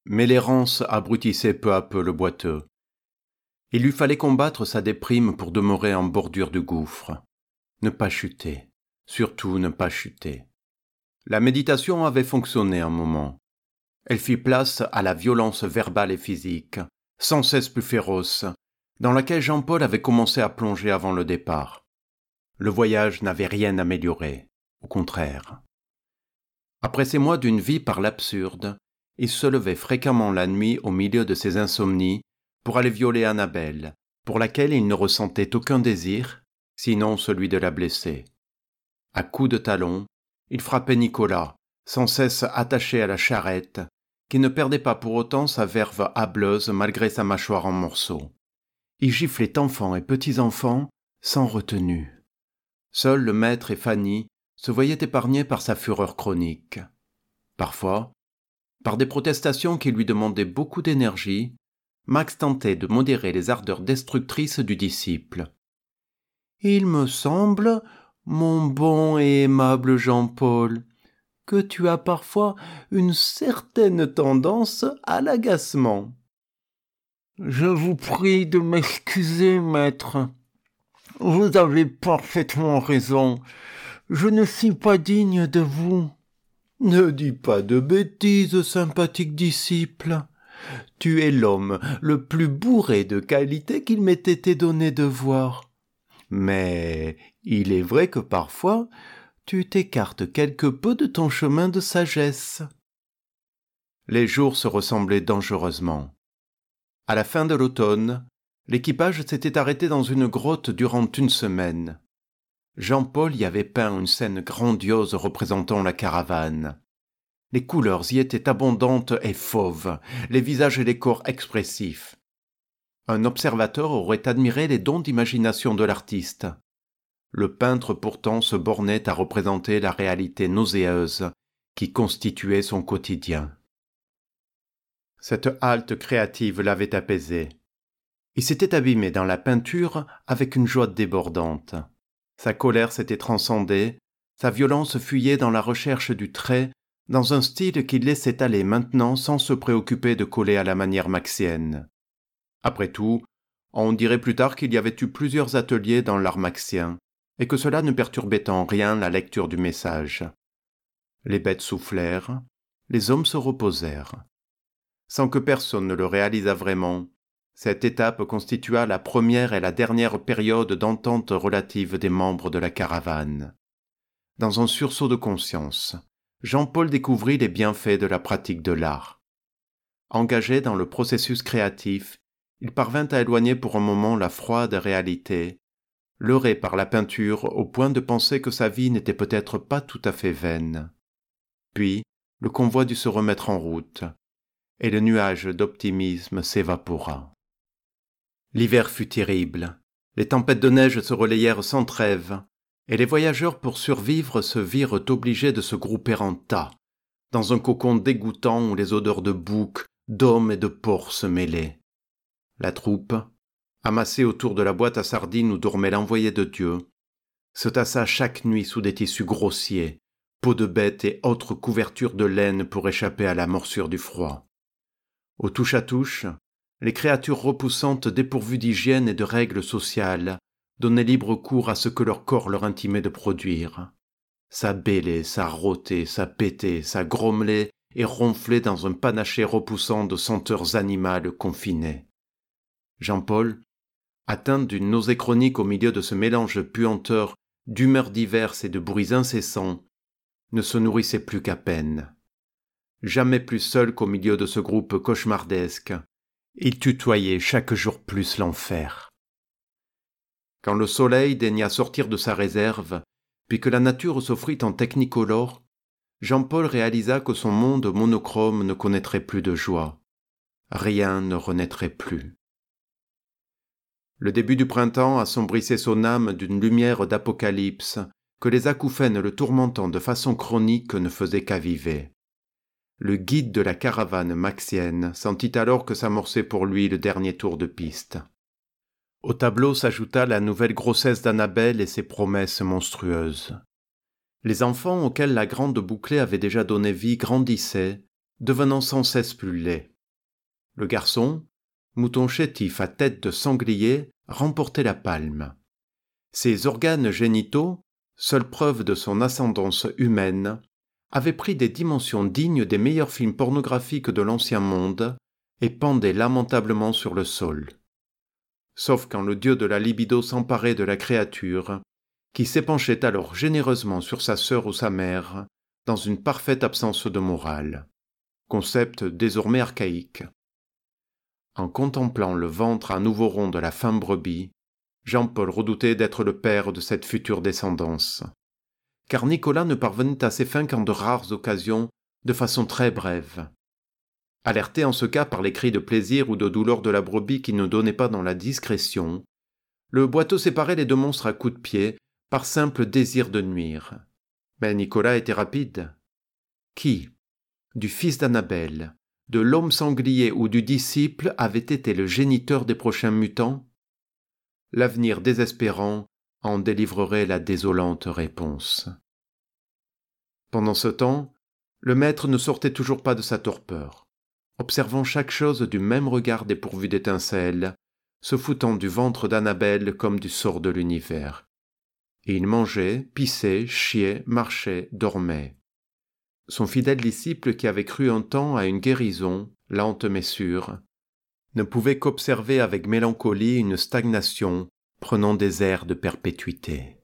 Mais l'errance abrutissait peu à peu le boiteux. Il lui fallait combattre sa déprime pour demeurer en bordure du gouffre. Ne pas chuter, surtout ne pas chuter. La méditation avait fonctionné un moment. Elle fit place à la violence verbale et physique, sans cesse plus féroce, dans laquelle Jean-Paul avait commencé à plonger avant le départ. Le voyage n'avait rien amélioré, au contraire. Après ces mois d'une vie par l'absurde, il se levait fréquemment la nuit au milieu de ses insomnies pour aller violer Annabelle, pour laquelle il ne ressentait aucun désir, sinon celui de la blesser. À coups de talon, il frappait Nicolas, sans cesse attaché à la charrette, qui ne perdait pas pour autant sa verve hâbleuse malgré sa mâchoire en morceaux. Il giflait enfants et petits-enfants sans retenue. Seuls le maître et Fanny se voyaient épargnés par sa fureur chronique. Parfois, par des protestations qui lui demandaient beaucoup d'énergie, Max tentait de modérer les ardeurs destructrices du disciple. « Il me semble, mon bon et aimable Jean-Paul, que tu as parfois une certaine tendance à l'agacement. »« Je vous prie de m'excuser, maître. Vous avez parfaitement raison. Je ne suis pas digne de vous. »« Ne dis pas de bêtises, sympathique disciple. Tu es l'homme le plus bourré de qualités qu'il m'ait été donné de voir. Mais il est vrai que parfois, tu t'écartes quelque peu de ton chemin de sagesse. » Les jours se ressemblaient dangereusement. À la fin de l'automne, l'équipage s'était arrêté dans une grotte durant une semaine. Jean-Paul y avait peint une scène grandiose représentant la caravane. Les couleurs y étaient abondantes et fauves, les visages et les corps expressifs. Un observateur aurait admiré les dons d'imagination de l'artiste. Le peintre pourtant se bornait à représenter la réalité nauséeuse qui constituait son quotidien. Cette halte créative l'avait apaisé. Il s'était abîmé dans la peinture avec une joie débordante. Sa colère s'était transcendée, sa violence fuyait dans la recherche du trait, dans un style qu'il laissait aller maintenant sans se préoccuper de coller à la manière maxienne. Après tout, on dirait plus tard qu'il y avait eu plusieurs ateliers dans l'art maxien, et que cela ne perturbait en rien la lecture du message. Les bêtes soufflèrent, les hommes se reposèrent. Sans que personne ne le réalisât vraiment, cette étape constitua la première et la dernière période d'entente relative des membres de la caravane. Dans un sursaut de conscience, Jean-Paul découvrit les bienfaits de la pratique de l'art. Engagé dans le processus créatif, il parvint à éloigner pour un moment la froide réalité, leurré par la peinture au point de penser que sa vie n'était peut-être pas tout à fait vaine. Puis, le convoi dut se remettre en route, et le nuage d'optimisme s'évapora. L'hiver fut terrible, les tempêtes de neige se relayèrent sans trêve, et les voyageurs pour survivre se virent obligés de se grouper en tas, dans un cocon dégoûtant où les odeurs de bouc, d'hommes et de porcs se mêlaient. La troupe, amassée autour de la boîte à sardines où dormait l'envoyé de Dieu, se tassa chaque nuit sous des tissus grossiers, peaux de bête et autres couvertures de laine pour échapper à la morsure du froid. Au touche-à-touche, les créatures repoussantes dépourvues d'hygiène et de règles sociales donnaient libre cours à ce que leur corps leur intimait de produire. Ça bêlait, ça rôtait, ça pétait, ça grommelait et ronflait dans un panaché repoussant de senteurs animales confinées. Jean-Paul, atteint d'une nausée chronique au milieu de ce mélange puanteur d'humeurs diverses et de bruits incessants, ne se nourrissait plus qu'à peine. Jamais plus seul qu'au milieu de ce groupe cauchemardesque, il tutoyait chaque jour plus l'enfer. Quand le soleil daigna sortir de sa réserve, puis que la nature s'offrit en technicolore, Jean-Paul réalisa que son monde monochrome ne connaîtrait plus de joie. Rien ne renaîtrait plus. Le début du printemps assombrissait son âme d'une lumière d'apocalypse que les acouphènes le tourmentant de façon chronique ne faisaient qu'aviver. Le guide de la caravane maxienne sentit alors que s'amorçait pour lui le dernier tour de piste. Au tableau s'ajouta la nouvelle grossesse d'Annabelle et ses promesses monstrueuses. Les enfants auxquels la grande bouclée avait déjà donné vie grandissaient, devenant sans cesse plus laids. Le garçon, mouton chétif à tête de sanglier, remportait la palme. Ses organes génitaux, seule preuve de son ascendance humaine, avaient pris des dimensions dignes des meilleurs films pornographiques de l'Ancien Monde et pendaient lamentablement sur le sol. Sauf quand le dieu de la libido s'emparait de la créature, qui s'épanchait alors généreusement sur sa sœur ou sa mère, dans une parfaite absence de morale. Concept désormais archaïque. En contemplant le ventre à nouveau rond de la femme brebis, Jean-Paul redoutait d'être le père de cette future descendance. Car Nicolas ne parvenait à ses fins qu'en de rares occasions, de façon très brève. Alerté en ce cas par les cris de plaisir ou de douleur de la brebis qui ne donnaient pas dans la discrétion, le boiteux séparait les deux monstres à coups de pied, par simple désir de nuire. Mais Nicolas était rapide. Qui, du fils d'Annabelle, de l'homme sanglier ou du disciple, avait été le géniteur des prochains mutants? L'avenir désespérant en délivrerait la désolante réponse. Pendant ce temps, le maître ne sortait toujours pas de sa torpeur, observant chaque chose du même regard dépourvu d'étincelles, se foutant du ventre d'Annabelle comme du sort de l'univers. Et il mangeait, pissait, chiait, marchait, dormait. Son fidèle disciple, qui avait cru un temps à une guérison, lente mais sûre, ne pouvait qu'observer avec mélancolie une stagnation prenant des airs de perpétuité.